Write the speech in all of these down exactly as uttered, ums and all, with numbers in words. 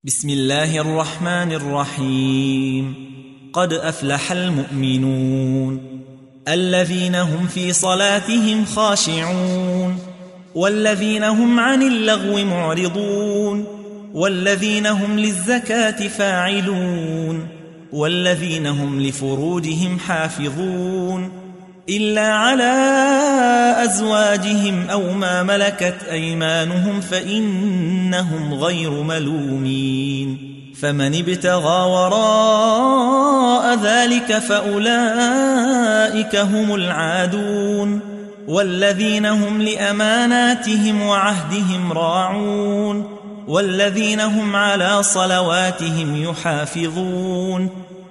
بسم الله الرحمن الرحيم. قد أفلح المؤمنون الذين هم في صلاتهم خاشعون والذين هم عن اللغو معرضون والذين هم للزكاة فاعلون والذين هم لفروجهم حافظون إلا على أزواجهم أو ما ملكت أيمانهم فإنهم غير ملومين. فمن ابتغى وراء ذلك فأولئك هم العادون والذين هم لأماناتهم وعهدهم راعون والذين هم على صلواتهم يحافظون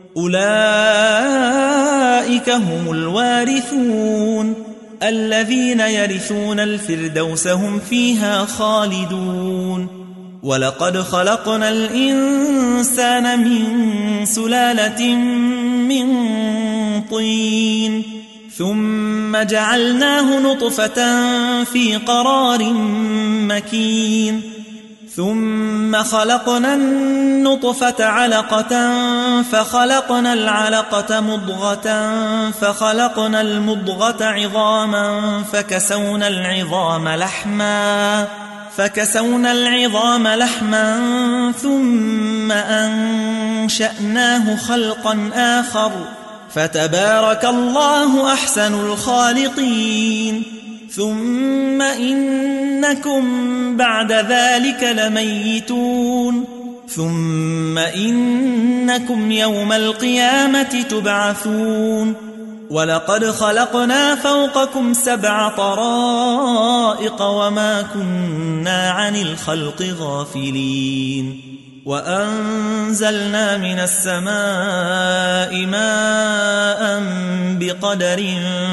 أولئك هم الوارثون الذين يرثون الفردوس هم فيها خالدون. ولقد خلقنا الإنسان من سلالة من طين ثم جعلناه نطفة في قرار مكين ثم خلقنا النطفة علقة فخلقنا العلقة مضغة فخلقنا المضغة عظاما فكسونا العظام لحما فكسونا العظام لحما ثم أنشأناه خلقا آخر فتبارك الله أحسن الخالقين. ثم إنكم بعد ذلك لميتون ثم إنكم يوم القيامة تبعثون. ولقد خلقنا فوقكم سبع طرائق وما كنا عن الخلق غافلين. وأنزلنا من السماء ماء بقدر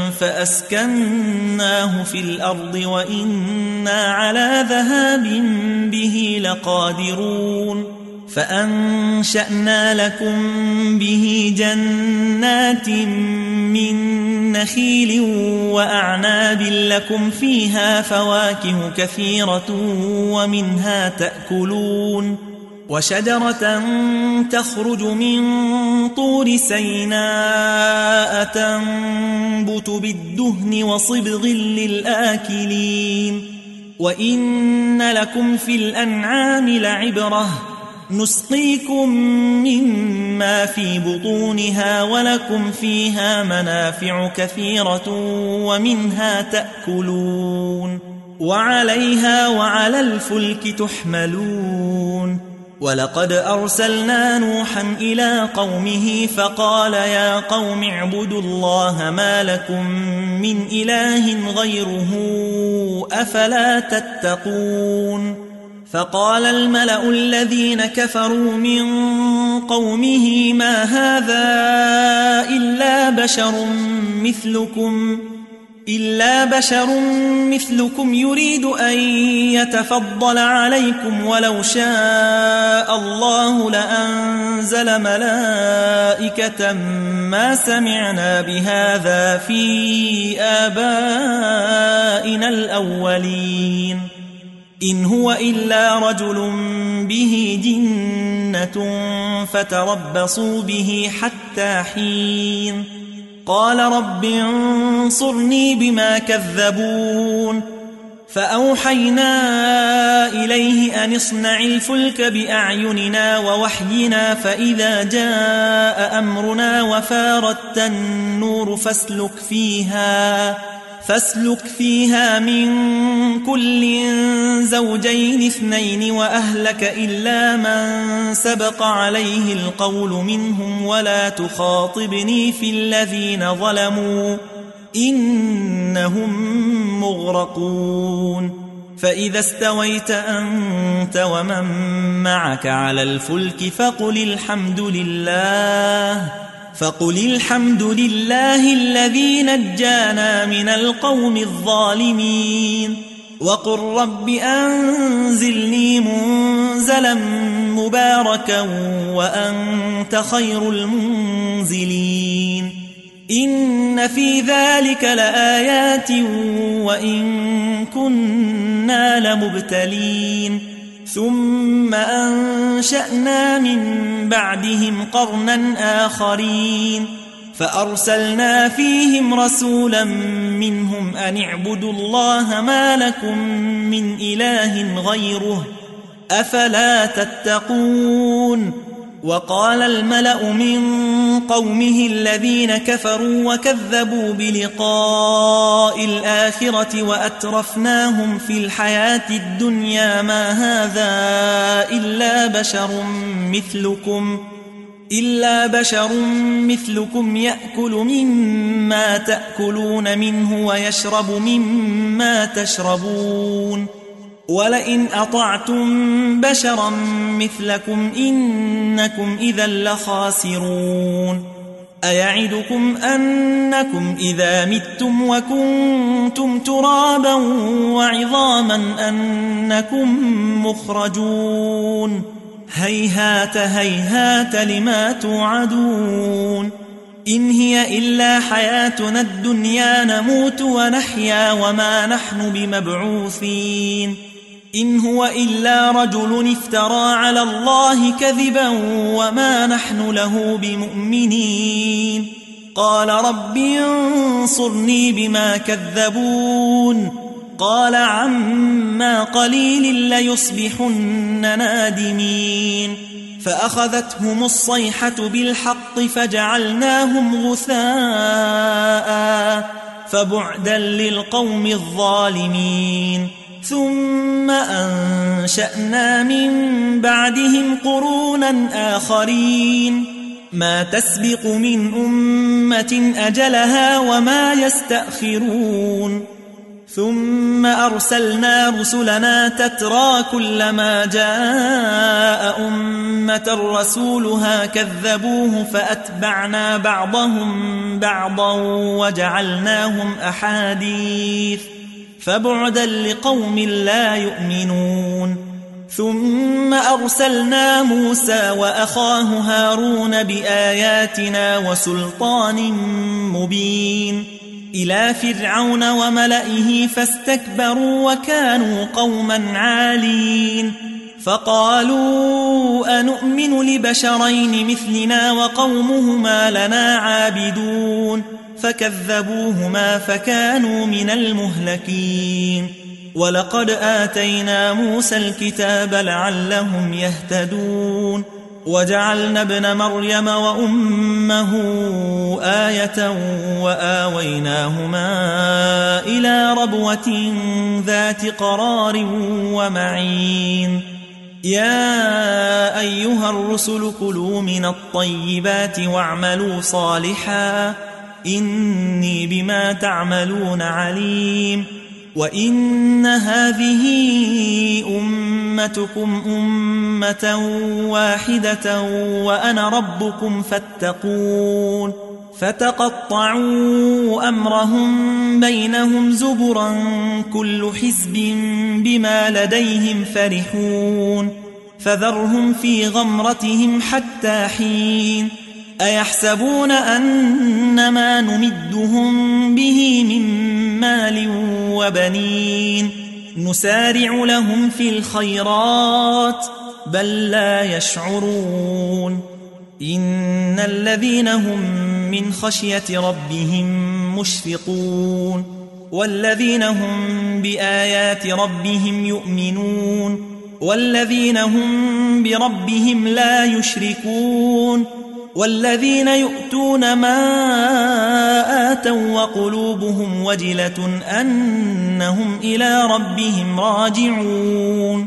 فأسكناه في الأرض وإنا على ذهاب به لقادرون. فأنشأنا لكم به جنات من نخيل وأعناب لكم فيها فواكه كثيرة ومنها تأكلون وشجرة تخرج من طور سيناء تنبت بالدهن وصبغ للآكلين. وإن لكم في الأنعام لعبرة نسقيكم مما في بطونها ولكم فيها منافع كثيرة ومنها تأكلون وعليها وعلى الفلك تحملون. ولقد أرسلنا نوحا إلى قومه فقال يا قوم اعبدوا الله ما لكم من إله غيره أفلا تتقون. فقال الملأ الذين كفروا من قومه ما هذا إلا بشر مثلكم إلا بشر مثلكم يريد أن يتفضل عليكم ولو شاء الله لأنزل ملائكة ما سمعنا بهذا في آبائنا الأولين إن هو إلا رجل به جنة فتربصوا به حتى حين. قال رب انصرني بما كذبون. فأوحينا إليه أن اصنع الفلك بأعيننا ووحينا فإذا جاء أمرنا وفارت النور فاسلك فيها فاسلك فيها من كل زوجين اثنين وأهلك إلا من سبق عليه القول منهم ولا تخاطبني في الذين ظلموا إنهم مغرقون. فإذا استويت أنت ومن معك على الفلك فقل الحمد لله فقل الحمد لله الذي نجانا من القوم الظالمين. وقل رب أنزلني منزلا مباركا وأنت خير المنزلين. إن في ذلك لآيات وإن كنا لمبتلين. ثم أنشأنا من بعدهم قرنا آخرين فأرسلنا فيهم رسولا منهم أن اعبدوا الله ما لكم من إله غيره أفلا تتقون. وقال الملأ من قومه الذين كفروا وكذبوا بلقاء الآخرة وأترفناهم في الحياة الدنيا ما هذا إلا بشر مثلكم إلا بشر مثلكم يأكل مما تأكلون منه ويشرب مما تشربون ولئن أطعتم بشرا مثلكم إنكم إذا لخاسرون. أيعدكم أنكم إذا متم وكنتم ترابا وعظاما أنكم مخرجون هيهات هيهات لما توعدون. إن هي إلا حياتنا الدنيا نموت ونحيا وما نحن بمبعوثين. إن هو إلا رجل افترى على الله كذبا وما نحن له بمؤمنين. قال رب انصرني بما كذبون. قال عما قليل ليصبحن نادمين. فأخذتهم الصيحة بالحق فجعلناهم غثاء فبعدا للقوم الظالمين. ثم أنشأنا من بعدهم قرونا آخرين ما تسبق من أمة أجلها وما يستأخرون. ثم أرسلنا رسلنا تترى كلما جاء أمة رسولها كذبوه فأتبعنا بعضهم بعضا وجعلناهم أحاديث فبعدا لقوم لا يؤمنون. ثم أرسلنا موسى وأخاه هارون بآياتنا وسلطان مبين إلى فرعون وملئه فاستكبروا وكانوا قوما عالين. فقالوا أنؤمن لبشرين مثلنا وقومهما لنا عابدون فكذبوهما فكانوا من المهلكين. ولقد آتينا موسى الكتاب لعلهم يهتدون وجعلنا ابن مريم وأمه آية وآويناهما إلى ربوة ذات قرار ومعين. يا أيها الرسل كلوا من الطيبات واعملوا صالحا إني بما تعملون عليم. وإن هذه أمتكم أمة واحدة وأنا ربكم فاتقون. فتقطعوا أمرهم بينهم زبرا كل حزب بما لديهم فرحون. فذرهم في غمرتهم حتى حين. أيحسبون أنما نمدهم به من مال وبنين نسارع لهم في الخيرات بل لا يشعرون. إن الذين هم من خشية ربهم مشفقون والذين هم بآيات ربهم يؤمنون والذين هم بربهم لا يشركون والذين يؤتون ما آتوا وقلوبهم وجلة أنهم إلى ربهم راجعون.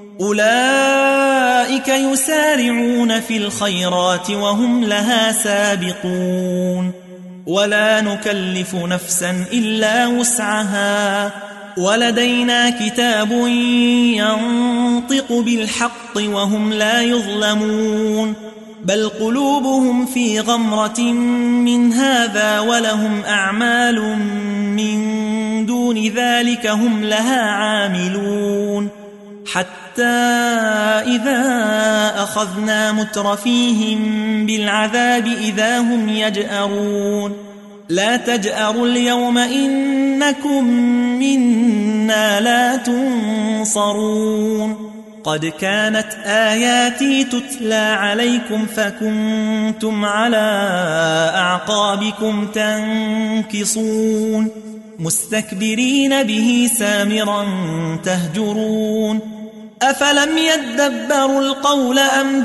أولئك يسارعون في الخيرات وهم لها سابقون. ولا نكلف نفسا إلا وسعها ولدينا كتاب ينطق بالحق وهم لا يظلمون. بل قلوبهم في غمرة من هذا ولهم أعمال من دون ذلك هم لها عاملون. حتى إذا أخذنا مترفيهم بالعذاب إذا هم يجأرون. لا تجأروا اليوم إنكم منا لا تنصرون. قد كانت آياتي تتلى عليكم فكنتم على أعقابكم تنكصون مستكبرين به سامرا تهجرون أفلم يدبروا القول أم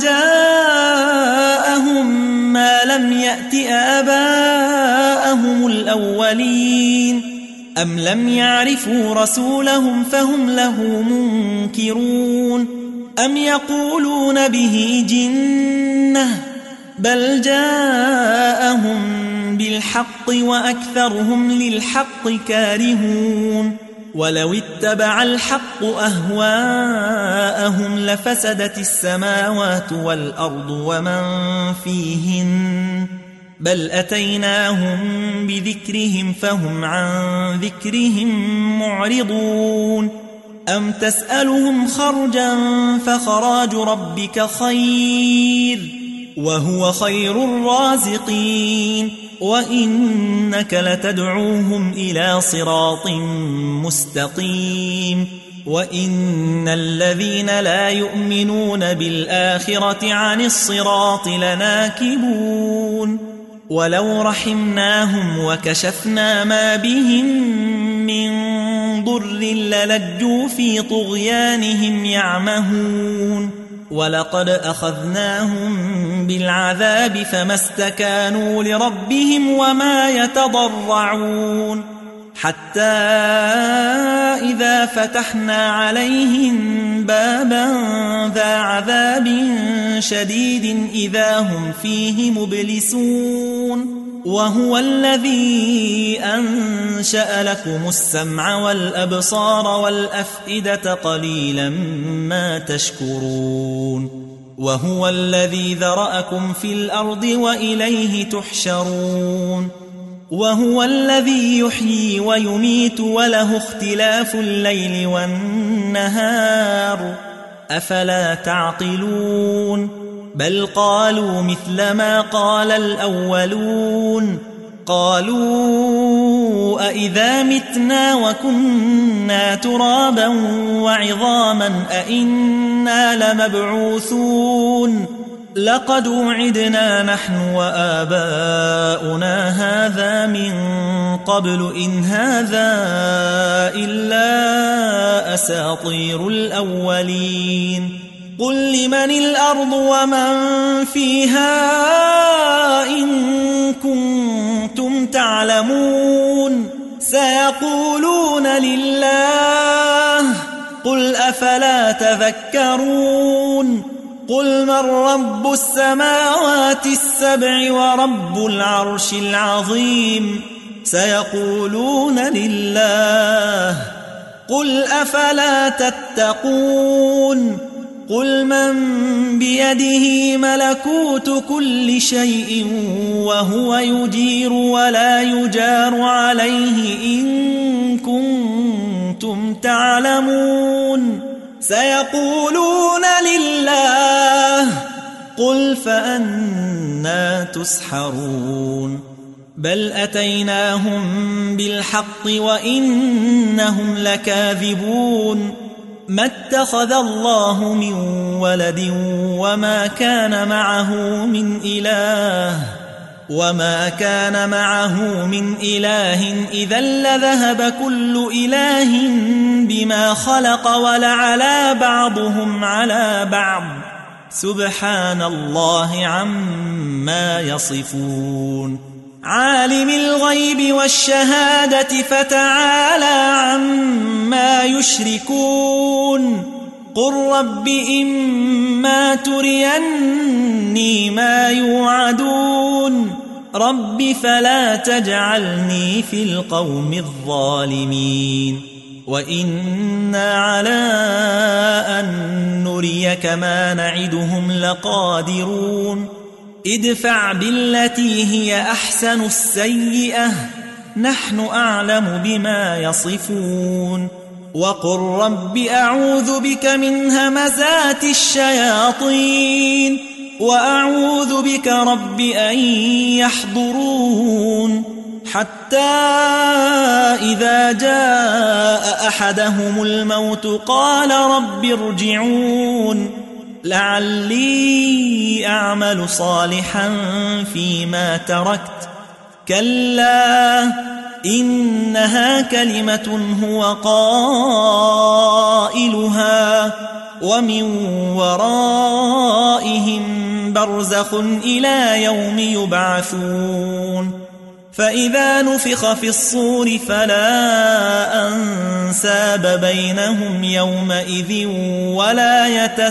جاءهم ما لم يأت آباءهم الأولين أم لم يعرفوا رسولهم فهم له منكرون أم يقولون به جنة بل جاءهم بالحق وأكثرهم للحق كارهون ولو اتبع الحق أهواءهم لفسدت السماوات والأرض ومن فيهن بل أتيناهم بذكرهم فهم عن ذكرهم معرضون أم تسألهم خرجا فخراج ربك خير وهو خير الرازقين وإنك لتدعوهم إلى صراط مستقيم وإن الذين لا يؤمنون بالآخرة عن الصراط لناكبون ولو رحمناهم وكشفنا ما بهم من ضر للجوا في طغيانهم يعمهون ولقد أخذناهم بالعذاب فما استكانوا لربهم وما يتضرعون حتى إذا فتحنا عليهم بابا ذا عذاب شديد إذا هم فيه مبلسون وهو الذي أنشأ لكم السمع والأبصار والأفئدة قليلا ما تشكرون وهو الذي ذرأكم في الأرض وإليه تحشرون وهو الذي يحيي ويميت وله اختلاف الليل والنهار أفلا تعقلون بل قالوا مثل ما قال الأولون قالوا أئذا متنا وكنا ترابا وعظاما أئنا لمبعوثون لقد وعدنا نحن وآباؤنا هذا من قبل إن هذا إلا أساطير الأولين قل لمن الأرض ومن فيها إن كنتم تعلمون سيقولون لله قل أفلا تذكرون قل من رب السماوات السبع ورب العرش العظيم سيقولون لله قل أفلا تتقون قل من بيده ملكوت كل شيء وهو يجير ولا يجار عليه إن كنتم تعلمون سيقولون لله قل فأنى تسحرون بل أتيناهم بالحق وإنهم لكاذبون ما اتخذ الله من ولد وما كان معه من إله وما كان معه من إله إذا لذهب كل إله بما خلق ولعلى بعضهم على بعض سبحان الله عما يصفون عالم الغيب والشهادة فتعالى عما يشركون قل رب إما تريني ما يوعدون رب فلا تجعلني في القوم الظالمين وإنا على أن نريك ما نعدهم لقادرون ادفع بالتي هي أحسن السيئة نحن أعلم بما يصفون وقل رب أعوذ بك من همزات الشياطين وأعوذ بك رب أن يحضرون حتى إذا جاء أحدهم الموت قال رب ارجعون لعلي أعمل صالحا فيما تركت كلا إنها كلمة هو قائلها ومن ورائهم برزخ إلى يوم يبعثون فإذا نفخ في الصور فلا أنساب بينهم يومئذ ولا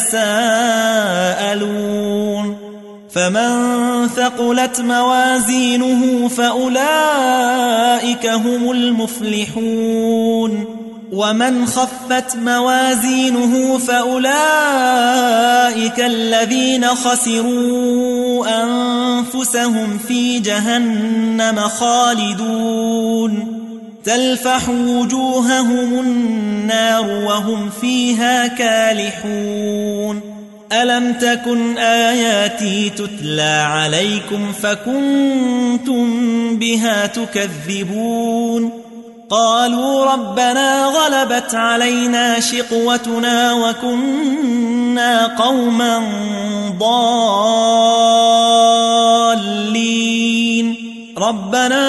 يتساءلون فمن ثقلت موازينه فأولئك هم المفلحون ومن خفت موازينه فأولئك الذين خسروا أنفسهم في جهنم خالدون تلفح وجوههم النار وهم فيها كالحون ألم تكن آياتي تتلى عليكم فكنتم بها تكذبون قالوا ربنا غلبت علينا شقوتنا وكنا قوما ضالين ربنا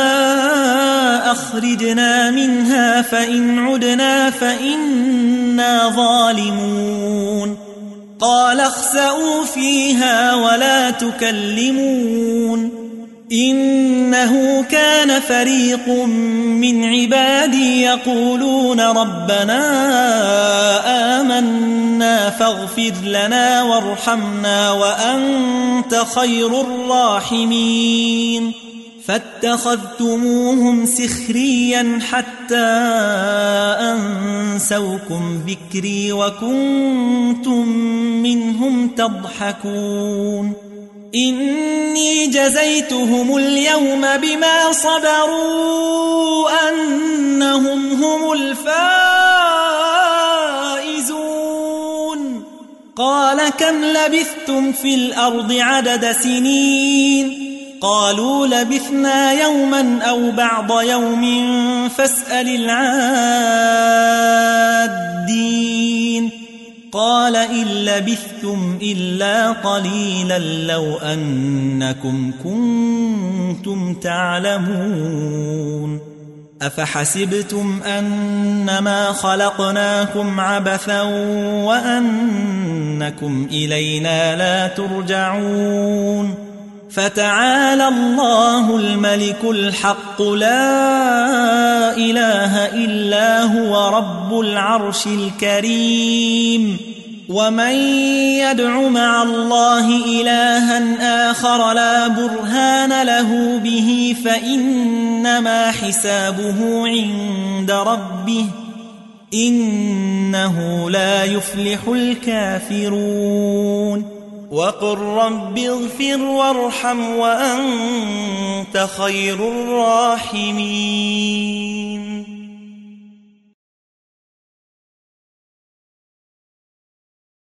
أخرجنا منها فإن عدنا فإنا ظالمون قال اخسئوا فيها ولا تكلمون إنه كان فريق من عبادي يقولون ربنا آمنا فاغفر لنا وارحمنا وأنت خير الراحمين فاتخذتموهم سخريا حتى أنسوكم ذكري وكنتم منهم تضحكون إني جزيتهم اليوم بما صبروا أنهم هم الفائزون قال كم لبثتم في الأرض عدد سنين قالوا لبثنا يوما أو بعض يوم فاسأل العادين قال إن لبثتم إلا قليلا لو أنكم كنتم تعلمون أفحسبتم أنما خلقناكم عبثا وأنكم إلينا لا ترجعون فتعالى الله الملك الحق لا إله إلا هو رب العرش الكريم ومن يدع مع الله إلها آخر لا برهان له به فإنما حسابه عند ربه إنه لا يفلح الكافرون وقل رب اغفر وارحم وأنت خير الراحمين